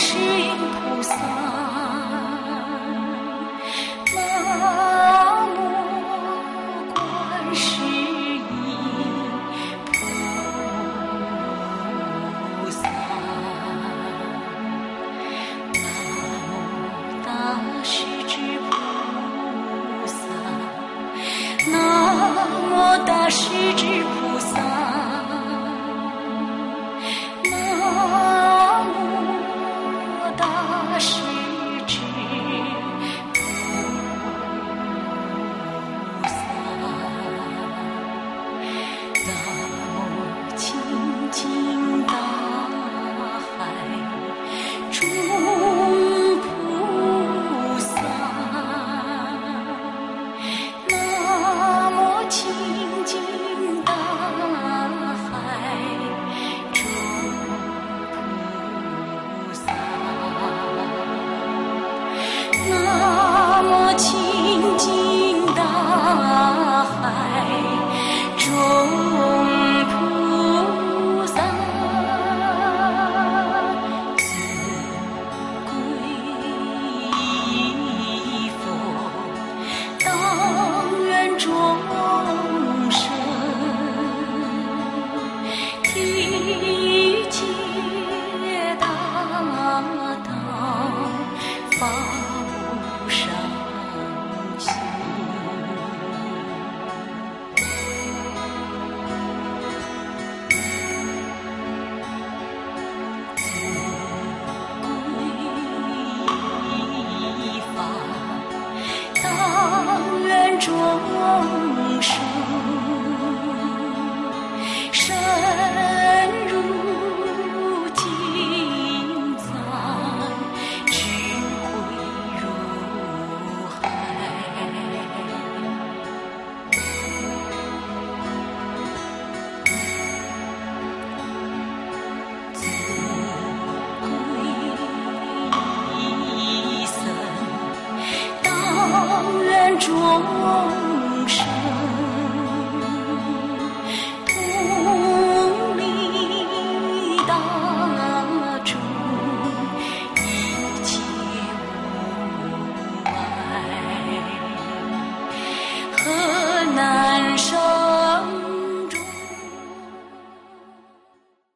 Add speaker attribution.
Speaker 1: 世音菩萨，南无观世音菩萨，南无大势至菩萨，南无大势至菩萨，南无大势至菩萨，南无清净大海中菩萨，南无清净大海中菩萨，南无清净大海中菩萨，自归依佛，当愿众生体解大道，发无上心。自归依法，当愿众生深入经藏，智慧如海。自归依僧，当愿众